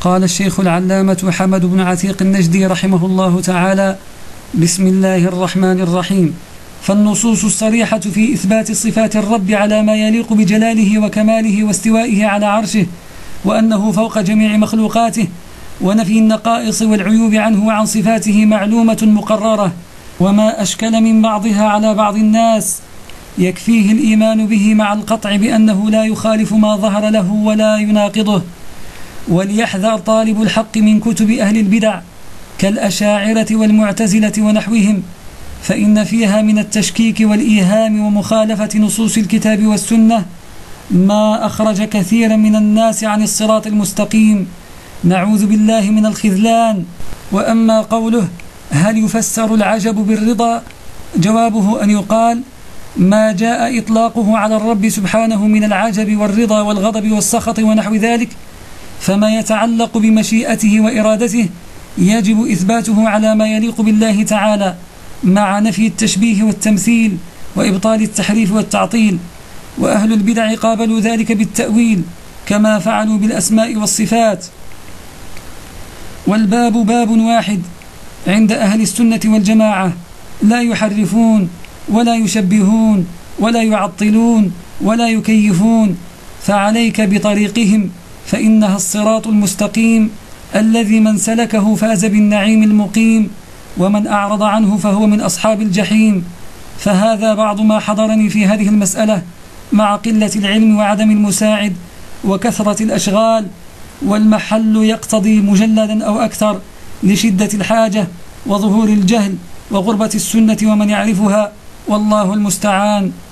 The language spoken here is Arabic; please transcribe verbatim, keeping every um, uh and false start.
قال الشيخ العلامة حمد بن عتيق النجدي رحمه الله تعالى: بسم الله الرحمن الرحيم. فالنصوص الصريحة في إثبات صفات الرب على ما يليق بجلاله وكماله واستوائه على عرشه وأنه فوق جميع مخلوقاته، ونفي النقائص والعيوب عنه وعن صفاته معلومة مقررة، وما أشكل من بعضها على بعض الناس يكفيه الإيمان به مع القطع بأنه لا يخالف ما ظهر له ولا يناقضه. وليحذر طالب الحق من كتب أهل البدع كالأشاعرة والمعتزلة ونحوهم، فإن فيها من التشكيك والإيهام ومخالفة نصوص الكتاب والسنة ما أخرج كثيرا من الناس عن الصراط المستقيم، نعوذ بالله من الخذلان. وأما قوله: هل يفسر العجب بالرضا؟ جوابه أن يقال: ما جاء إطلاقه على الرب سبحانه من العجب والرضا والغضب والسخط ونحو ذلك، فما يتعلق بمشيئته وإرادته يجب إثباته على ما يليق بالله تعالى، مع نفي التشبيه والتمثيل وإبطال التحريف والتعطيل. وأهل البدع قابلوا ذلك بالتأويل كما فعلوا بالأسماء والصفات. والباب باب واحد عند أهل السنة والجماعة، لا يحرفون ولا يشبهون ولا يعطلون ولا يكيفون، فعليك بطريقهم، فإنها الصراط المستقيم الذي من سلكه فاز بالنعيم المقيم، ومن أعرض عنه فهو من أصحاب الجحيم. فهذا بعض ما حضرني في هذه المسألة مع قلة العلم وعدم المساعد وكثرة الأشغال، والمحل يقتضي مجلدا أو أكثر لشدة الحاجة وظهور الجهل وغربة السنة ومن يعرفها، والله المستعان.